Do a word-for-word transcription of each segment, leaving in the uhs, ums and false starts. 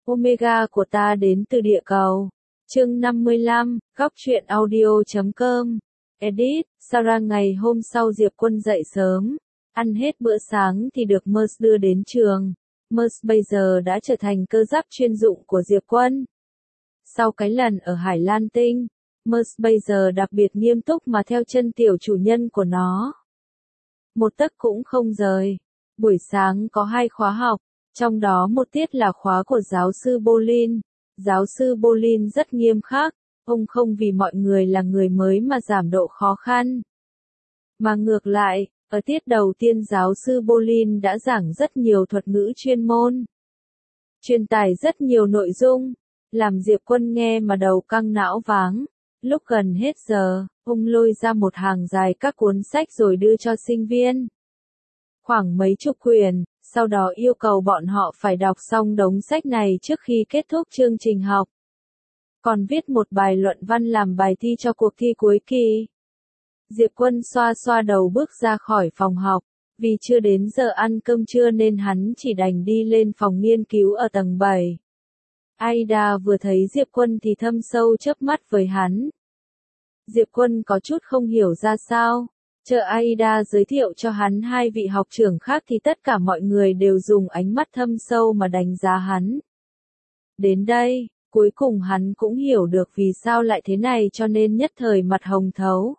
Omega của ta đến từ địa cầu. Chương năm mươi lăm, góc truyện audio chấm com. Edit, Sarah ngày hôm sau Diệp Quân dậy sớm, ăn hết bữa sáng thì được Merce đưa đến trường. Merce bây giờ đã trở thành cơ giáp chuyên dụng của Diệp Quân. Sau cái lần ở Hải Lan Tinh, Merce bây giờ đặc biệt nghiêm túc mà theo chân tiểu chủ nhân của nó. Một tấc cũng không rời. Buổi sáng có hai khóa học, trong đó một tiết là khóa của giáo sư Bolin. Giáo sư Bolin rất nghiêm khắc, ông không vì mọi người là người mới mà giảm độ khó khăn. Mà ngược lại, ở tiết đầu tiên giáo sư Bolin đã giảng rất nhiều thuật ngữ chuyên môn. Truyền tải rất nhiều nội dung, làm Diệp Quân nghe mà đầu căng não váng. Lúc gần hết giờ, ông lôi ra một hàng dài các cuốn sách rồi đưa cho sinh viên. Khoảng mấy chục quyển, sau đó yêu cầu bọn họ phải đọc xong đống sách này trước khi kết thúc chương trình học. Còn viết một bài luận văn làm bài thi cho cuộc thi cuối kỳ. Diệp Quân xoa xoa đầu bước ra khỏi phòng học, vì chưa đến giờ ăn cơm trưa nên hắn chỉ đành đi lên phòng nghiên cứu ở tầng bảy. Aida vừa thấy Diệp Quân thì thâm sâu chớp mắt với hắn. Diệp Quân có chút không hiểu ra sao. Chờ Aida giới thiệu cho hắn hai vị học trưởng khác thì tất cả mọi người đều dùng ánh mắt thâm sâu mà đánh giá hắn. Đến đây, cuối cùng hắn cũng hiểu được vì sao lại thế này cho nên nhất thời mặt hồng thấu.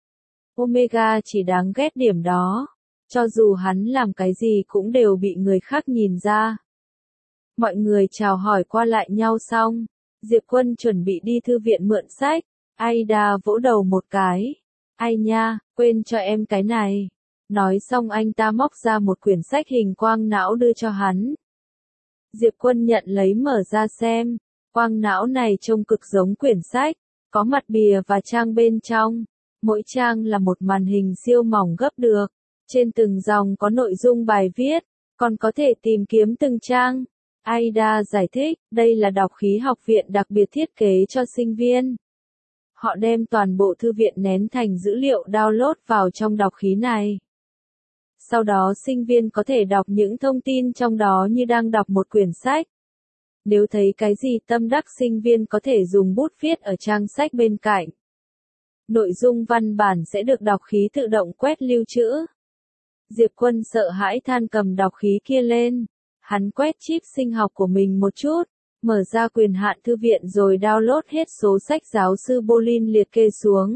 Omega chỉ đáng ghét điểm đó. Cho dù hắn làm cái gì cũng đều bị người khác nhìn ra. Mọi người chào hỏi qua lại nhau xong, Diệp Quân chuẩn bị đi thư viện mượn sách. Aida vỗ đầu một cái. Ai nha, quên cho em cái này. Nói xong anh ta móc ra một quyển sách hình quang não đưa cho hắn. Diệp Quân nhận lấy mở ra xem. Quang não này trông cực giống quyển sách, có mặt bìa và trang bên trong. Mỗi trang là một màn hình siêu mỏng gấp được. Trên từng dòng có nội dung bài viết, còn có thể tìm kiếm từng trang. Aida giải thích, đây là đọc khí học viện đặc biệt thiết kế cho sinh viên. Họ đem toàn bộ thư viện nén thành dữ liệu download vào trong đọc khí này. Sau đó sinh viên có thể đọc những thông tin trong đó như đang đọc một quyển sách. Nếu thấy cái gì tâm đắc sinh viên có thể dùng bút viết ở trang sách bên cạnh. Nội dung văn bản sẽ được đọc khí tự động quét lưu trữ. Diệp Quân sợ hãi than cầm đọc khí kia lên. Hắn quét chip sinh học của mình một chút. Mở ra quyền hạn thư viện rồi download hết số sách giáo sư Bolin liệt kê xuống.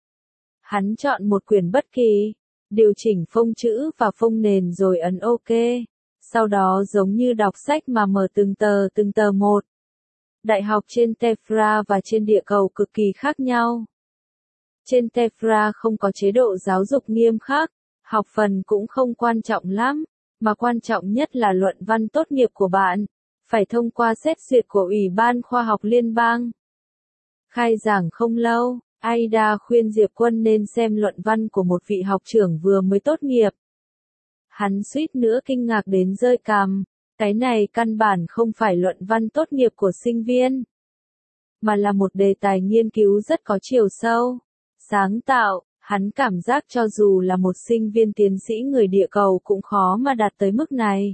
Hắn chọn một quyển bất kỳ, điều chỉnh phông chữ và phông nền rồi ấn OK. Sau đó giống như đọc sách mà mở từng tờ từng tờ một. Đại học trên Tefra và trên địa cầu cực kỳ khác nhau. Trên Tefra không có chế độ giáo dục nghiêm khắc, học phần cũng không quan trọng lắm, mà quan trọng nhất là luận văn tốt nghiệp của bạn. Phải thông qua xét duyệt của Ủy ban Khoa học Liên bang. Khai giảng không lâu, Aida khuyên Diệp Quân nên xem luận văn của một vị học trưởng vừa mới tốt nghiệp. Hắn suýt nữa kinh ngạc đến rơi cằm, cái này căn bản không phải luận văn tốt nghiệp của sinh viên, mà là một đề tài nghiên cứu rất có chiều sâu, sáng tạo. Hắn cảm giác cho dù là một sinh viên tiến sĩ người địa cầu cũng khó mà đạt tới mức này.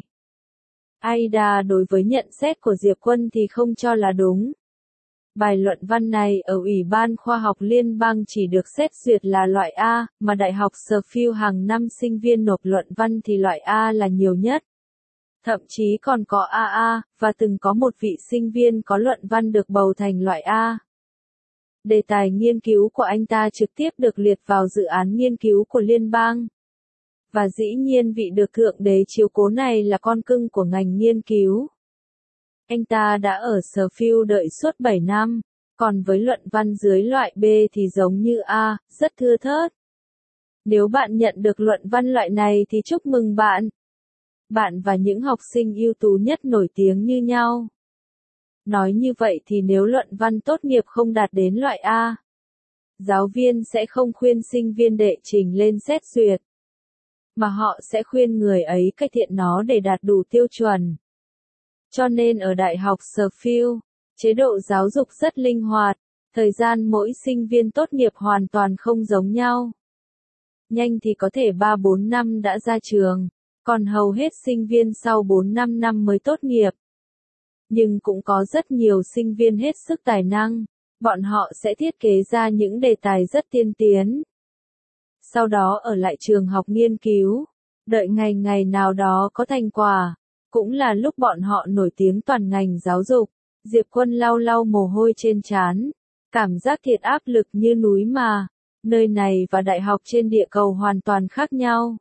Aida đối với nhận xét của Diệp Quân thì không cho là đúng. Bài luận văn này ở Ủy ban Khoa học Liên bang chỉ được xét duyệt là loại A, mà Đại học Sheffield hàng năm sinh viên nộp luận văn thì loại A là nhiều nhất. Thậm chí còn có a a, và từng có một vị sinh viên có luận văn được bầu thành loại A. Đề tài nghiên cứu của anh ta trực tiếp được liệt vào dự án nghiên cứu của liên bang. Và dĩ nhiên vị được Thượng Đế chiếu cố này là con cưng của ngành nghiên cứu. Anh ta đã ở Sheffield đợi suốt bảy năm, còn với luận văn dưới loại B thì giống như A, rất thưa thớt. Nếu bạn nhận được luận văn loại này thì chúc mừng bạn. Bạn và những học sinh ưu tú nhất nổi tiếng như nhau. Nói như vậy thì nếu luận văn tốt nghiệp không đạt đến loại A, giáo viên sẽ không khuyên sinh viên đệ trình lên xét duyệt, mà họ sẽ khuyên người ấy cải thiện nó để đạt đủ tiêu chuẩn. Cho nên ở Đại học Sheffield, chế độ giáo dục rất linh hoạt, thời gian mỗi sinh viên tốt nghiệp hoàn toàn không giống nhau. Nhanh thì có thể ba bốn năm đã ra trường, còn hầu hết sinh viên sau bốn năm năm mới tốt nghiệp. nhưng cũng có rất nhiều sinh viên hết sức tài năng. Bọn họ sẽ thiết kế ra những đề tài rất tiên tiến. Sau đó ở lại trường học nghiên cứu, đợi ngày ngày nào đó có thành quả, cũng là lúc bọn họ nổi tiếng toàn ngành giáo dục. Diệp Quân lau lau mồ hôi trên trán, cảm giác thiệt áp lực như núi mà. Nơi này và đại học trên địa cầu hoàn toàn khác nhau.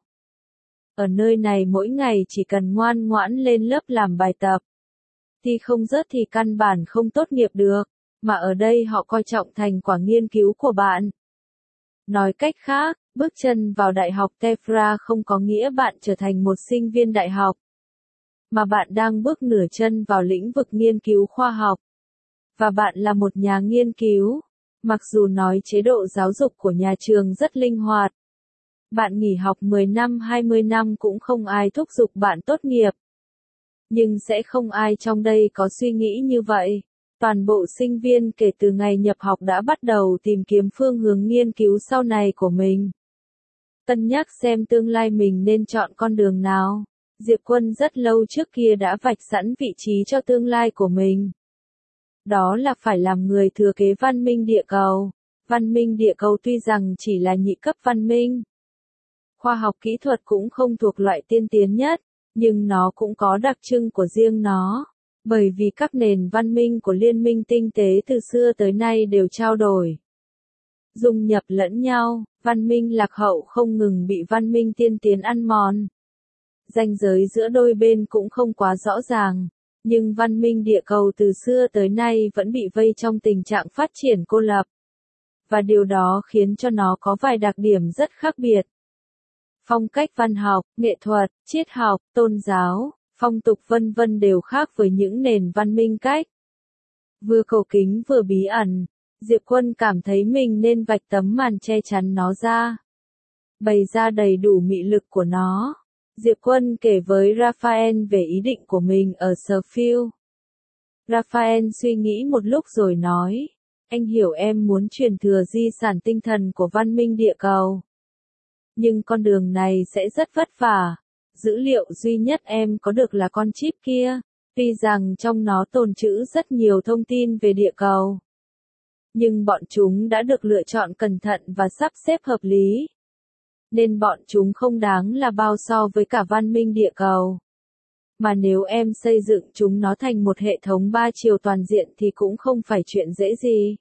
Ở nơi này mỗi ngày chỉ cần ngoan ngoãn lên lớp làm bài tập. Thì không rớt thì căn bản không tốt nghiệp được, mà ở đây họ coi trọng thành quả nghiên cứu của bạn. Nói cách khác, bước chân vào đại học Tefra không có nghĩa bạn trở thành một sinh viên đại học, mà bạn đang bước nửa chân vào lĩnh vực nghiên cứu khoa học. Và bạn là một nhà nghiên cứu. Mặc dù nói chế độ giáo dục của nhà trường rất linh hoạt. Bạn nghỉ học mười năm hai mươi năm cũng không ai thúc giục bạn tốt nghiệp. Nhưng sẽ không ai trong đây có suy nghĩ như vậy. Toàn bộ sinh viên kể từ ngày nhập học đã bắt đầu tìm kiếm phương hướng nghiên cứu sau này của mình. Cân nhắc xem tương lai mình nên chọn con đường nào. Diệp Quân rất lâu trước kia đã vạch sẵn vị trí cho tương lai của mình. Đó là phải làm người thừa kế văn minh địa cầu. Văn minh địa cầu tuy rằng chỉ là nhị cấp văn minh. Khoa học kỹ thuật cũng không thuộc loại tiên tiến nhất, nhưng nó cũng có đặc trưng của riêng nó. Bởi vì các nền văn minh của liên minh tinh tế từ xưa tới nay đều trao đổi, dung nhập lẫn nhau, văn minh lạc hậu không ngừng bị văn minh tiên tiến ăn mòn. Ranh giới giữa đôi bên cũng không quá rõ ràng. Nhưng văn minh địa cầu từ xưa tới nay vẫn bị vây trong tình trạng phát triển cô lập. Và điều đó khiến cho nó có vài đặc điểm rất khác biệt. Phong cách văn học, nghệ thuật, triết học, tôn giáo, phong tục vân vân đều khác với những nền văn minh cách. Vừa cầu kính vừa bí ẩn, Diệp Quân cảm thấy mình nên vạch tấm màn che chắn nó ra. Bày ra đầy đủ mị lực của nó. Diệp Quân kể với Raphael về ý định của mình ở Springfield. Raphael suy nghĩ một lúc rồi nói, anh hiểu em muốn truyền thừa di sản tinh thần của văn minh địa cầu. Nhưng con đường này sẽ rất vất vả. Dữ liệu duy nhất em có được là con chip kia, tuy rằng trong nó tồn trữ rất nhiều thông tin về địa cầu. Nhưng bọn chúng đã được lựa chọn cẩn thận và sắp xếp hợp lý. Nên bọn chúng không đáng là bao so với cả văn minh địa cầu. Mà nếu em xây dựng chúng nó thành một hệ thống ba chiều toàn diện thì cũng không phải chuyện dễ gì.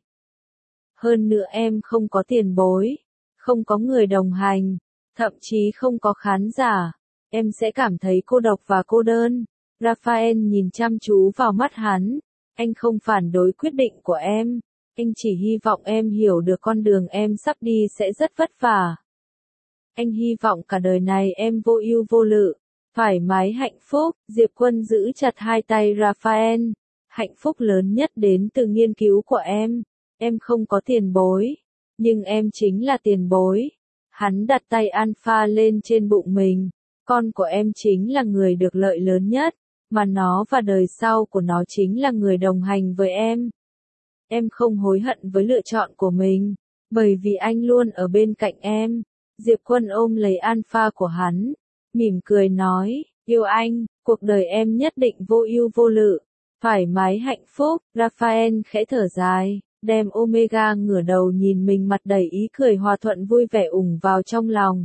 Hơn nữa em không có tiền bối, không có người đồng hành, thậm chí không có khán giả. Em sẽ cảm thấy cô độc và cô đơn. Raphael nhìn chăm chú vào mắt hắn. Anh không phản đối quyết định của em. Anh chỉ hy vọng em hiểu được con đường em sắp đi sẽ rất vất vả. Anh hy vọng cả đời này em vô ưu vô lự, thoải mái hạnh phúc. Diệp Quân giữ chặt hai tay Raphael. Hạnh phúc lớn nhất đến từ nghiên cứu của em. Em không có tiền bối, nhưng em chính là tiền bối. Hắn đặt tay Alpha lên trên bụng mình. Con của em chính là người được lợi lớn nhất, mà nó và đời sau của nó chính là người đồng hành với em. Em không hối hận với lựa chọn của mình, bởi vì anh luôn ở bên cạnh em. Diệp Quân ôm lấy Alpha của hắn, mỉm cười nói, yêu anh, cuộc đời em nhất định vô ưu vô lự, thoải mái hạnh phúc. Raphael khẽ thở dài, đem Omega ngửa đầu nhìn mình mặt đầy ý cười hòa thuận vui vẻ ủng vào trong lòng.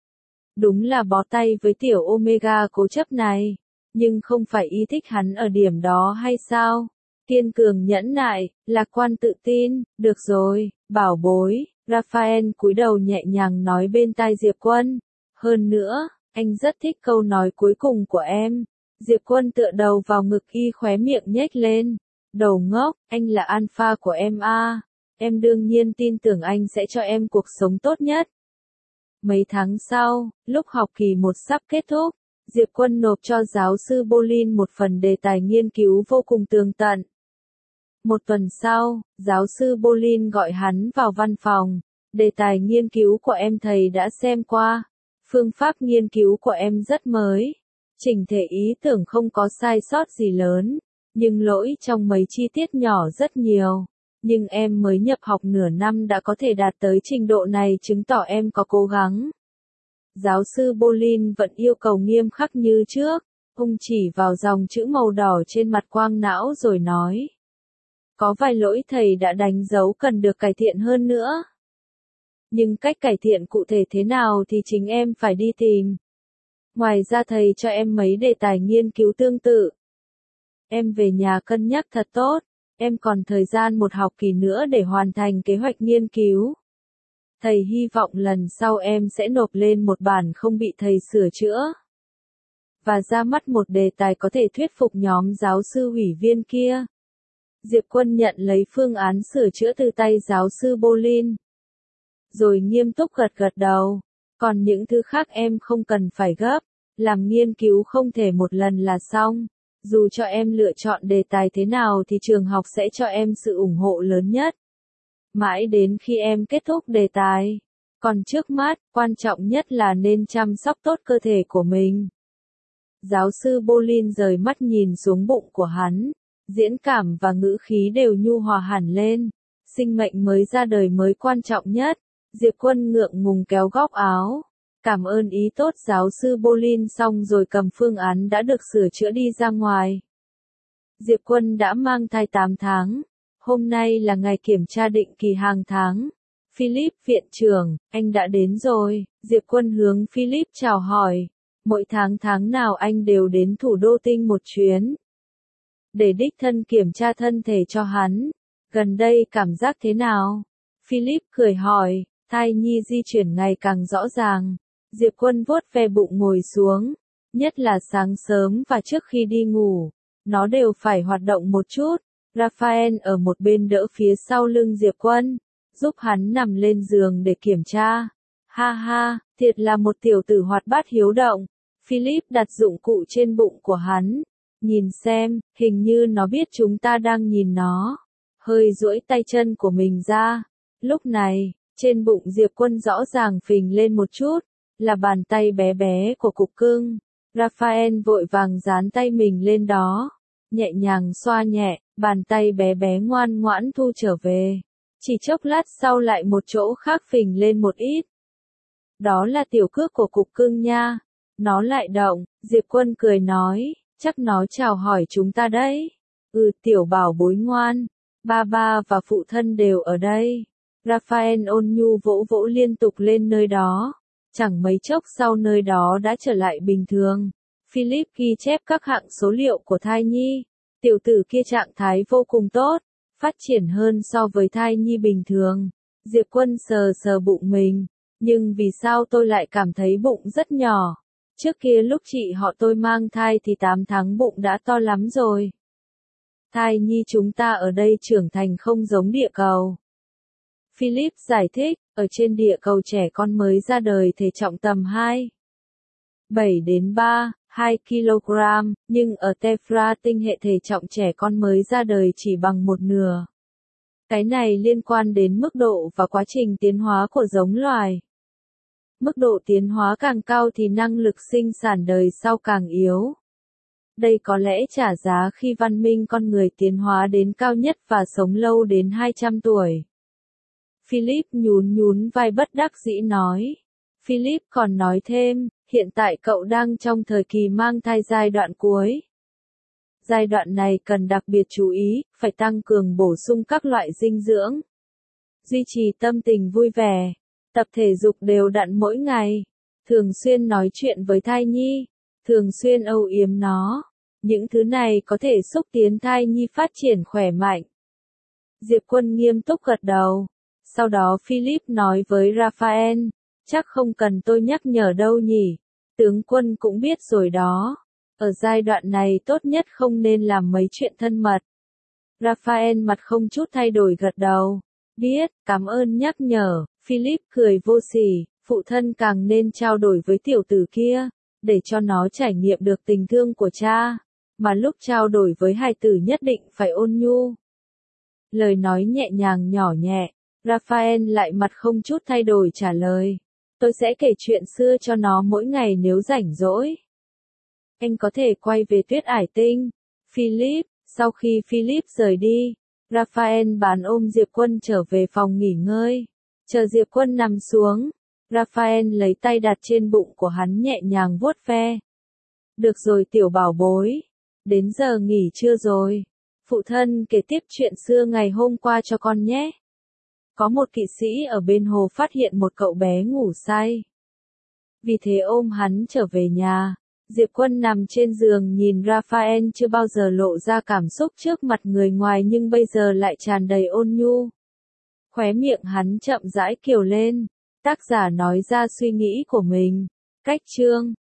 Đúng là bó tay với tiểu Omega cố chấp này, nhưng không phải y thích hắn ở điểm đó hay sao? Kiên cường nhẫn nại, lạc quan tự tin, được rồi, bảo bối. Raphael cúi đầu nhẹ nhàng nói bên tai Diệp Quân. Hơn nữa, anh rất thích câu nói cuối cùng của em. Diệp Quân tựa đầu vào ngực y khóe miệng nhếch lên. Đầu ngốc, anh là alpha của em à. Em đương nhiên tin tưởng anh sẽ cho em cuộc sống tốt nhất. Mấy tháng sau, lúc học kỳ một sắp kết thúc, Diệp Quân nộp cho giáo sư Bolin một phần đề tài nghiên cứu vô cùng tường tận. Một tuần sau, giáo sư Bolin gọi hắn vào văn phòng. Đề tài nghiên cứu của em thầy đã xem qua. Phương pháp nghiên cứu của em rất mới. Chỉnh thể ý tưởng không có sai sót gì lớn, nhưng lỗi trong mấy chi tiết nhỏ rất nhiều. Nhưng em mới nhập học nửa năm đã có thể đạt tới trình độ này chứng tỏ em có cố gắng. Giáo sư Bolin vẫn yêu cầu nghiêm khắc như trước. Ông chỉ vào dòng chữ màu đỏ trên mặt quang não rồi nói. Có vài lỗi thầy đã đánh dấu cần được cải thiện hơn nữa. Nhưng cách cải thiện cụ thể thế nào thì chính em phải đi tìm. Ngoài ra thầy cho em mấy đề tài nghiên cứu tương tự. Em về nhà cân nhắc thật tốt, em còn thời gian một học kỳ nữa để hoàn thành kế hoạch nghiên cứu. Thầy hy vọng lần sau em sẽ nộp lên một bản không bị thầy sửa chữa. Và ra mắt một đề tài có thể thuyết phục nhóm giáo sư ủy viên kia. Diệp Quân nhận lấy phương án sửa chữa từ tay giáo sư Bolin. Rồi nghiêm túc gật gật đầu. Còn những thứ khác em không cần phải gấp. Làm nghiên cứu không thể một lần là xong. Dù cho em lựa chọn đề tài thế nào thì trường học sẽ cho em sự ủng hộ lớn nhất. Mãi đến khi em kết thúc đề tài. Còn trước mắt, quan trọng nhất là nên chăm sóc tốt cơ thể của mình. Giáo sư Bolin rời mắt nhìn xuống bụng của hắn. Diễn cảm và ngữ khí đều nhu hòa hẳn lên. Sinh mệnh mới ra đời mới quan trọng nhất. Diệp Quân ngượng ngùng kéo góc áo. Cảm ơn ý tốt giáo sư Bolin xong rồi cầm phương án đã được sửa chữa đi ra ngoài. Diệp Quân đã mang thai tám tháng. Hôm nay là ngày kiểm tra định kỳ hàng tháng. Philip viện trưởng, anh đã đến rồi. Diệp Quân hướng Philip chào hỏi. Mỗi tháng tháng nào anh đều đến thủ đô Tinh một chuyến. Để đích thân kiểm tra thân thể cho hắn. Gần đây cảm giác thế nào? Philip cười hỏi, thai nhi di chuyển ngày càng rõ ràng. Diệp Quân vuốt ve bụng ngồi xuống. Nhất là sáng sớm và trước khi đi ngủ. Nó đều phải hoạt động một chút. Raphael ở một bên đỡ phía sau lưng Diệp Quân. Giúp hắn nằm lên giường để kiểm tra. Ha ha, thiệt là một tiểu tử hoạt bát hiếu động. Philip đặt dụng cụ trên bụng của hắn. Nhìn xem, hình như nó biết chúng ta đang nhìn nó. Hơi duỗi tay chân của mình ra. Lúc này, trên bụng Diệp Quân rõ ràng phình lên một chút. Là bàn tay bé bé của cục cưng. Raphael vội vàng dán tay mình lên đó. Nhẹ nhàng xoa nhẹ, bàn tay bé bé ngoan ngoãn thu trở về. Chỉ chốc lát sau lại một chỗ khác phình lên một ít. Đó là tiểu cước của cục cưng nha. Nó lại động, Diệp Quân cười nói, chắc nó chào hỏi chúng ta đấy. Ừ, tiểu bảo bối ngoan. Ba ba và phụ thân đều ở đây. Raphael ôn nhu vỗ vỗ liên tục lên nơi đó. Chẳng mấy chốc sau nơi đó đã trở lại bình thường. Philip ghi chép các hạng số liệu của thai nhi. Tiểu tử kia trạng thái vô cùng tốt, phát triển hơn so với thai nhi bình thường. Diệp Quân sờ sờ bụng mình. Nhưng vì sao tôi lại cảm thấy bụng rất nhỏ? Trước kia lúc chị họ tôi mang thai thì tám tháng bụng đã to lắm rồi. Thai nhi chúng ta ở đây trưởng thành không giống địa cầu. Philip giải thích, ở trên địa cầu trẻ con mới ra đời thể trọng tầm hai phẩy bảy đến ba phẩy hai ki lô gam, nhưng ở Tefra tinh hệ thể trọng trẻ con mới ra đời chỉ bằng một nửa. Cái này liên quan đến mức độ và quá trình tiến hóa của giống loài. Mức độ tiến hóa càng cao thì năng lực sinh sản đời sau càng yếu. Đây có lẽ trả giá khi văn minh con người tiến hóa đến cao nhất và sống lâu đến hai trăm tuổi. Philip nhún nhún vai bất đắc dĩ nói. Philip còn nói thêm, hiện tại cậu đang trong thời kỳ mang thai giai đoạn cuối. Giai đoạn này cần đặc biệt chú ý, phải tăng cường bổ sung các loại dinh dưỡng. Duy trì tâm tình vui vẻ, tập thể dục đều đặn mỗi ngày, thường xuyên nói chuyện với thai nhi, thường xuyên âu yếm nó. Những thứ này có thể xúc tiến thai nhi phát triển khỏe mạnh. Diệp Quân nghiêm túc gật đầu. Sau đó Philip nói với Raphael, chắc không cần tôi nhắc nhở đâu nhỉ, tướng quân cũng biết rồi đó. Ở giai đoạn này tốt nhất không nên làm mấy chuyện thân mật. Raphael mặt không chút thay đổi gật đầu. Biết, cảm ơn nhắc nhở. Philip cười vô sỉ, phụ thân càng nên trao đổi với tiểu tử kia, để cho nó trải nghiệm được tình thương của cha. Mà lúc trao đổi với hài tử nhất định phải ôn nhu. Lời nói nhẹ nhàng nhỏ nhẹ. Raphael lại mặt không chút thay đổi trả lời. Tôi sẽ kể chuyện xưa cho nó mỗi ngày nếu rảnh rỗi. Anh có thể quay về Tuyết Ải Tinh. Philip, sau khi Philip rời đi, Raphael bán ôm Diệp Quân trở về phòng nghỉ ngơi. Chờ Diệp Quân nằm xuống, Raphael lấy tay đặt trên bụng của hắn nhẹ nhàng vuốt ve. Được rồi tiểu bảo bối. Đến giờ nghỉ trưa rồi. Phụ thân kể tiếp chuyện xưa ngày hôm qua cho con nhé. Có một kỵ sĩ ở bên hồ phát hiện một cậu bé ngủ say. Vì thế ôm hắn trở về nhà. Diệp Quân nằm trên giường nhìn Raphael chưa bao giờ lộ ra cảm xúc trước mặt người ngoài nhưng bây giờ lại tràn đầy ôn nhu. Khóe miệng hắn chậm rãi kiều lên. Tác giả nói ra suy nghĩ của mình. Cách chương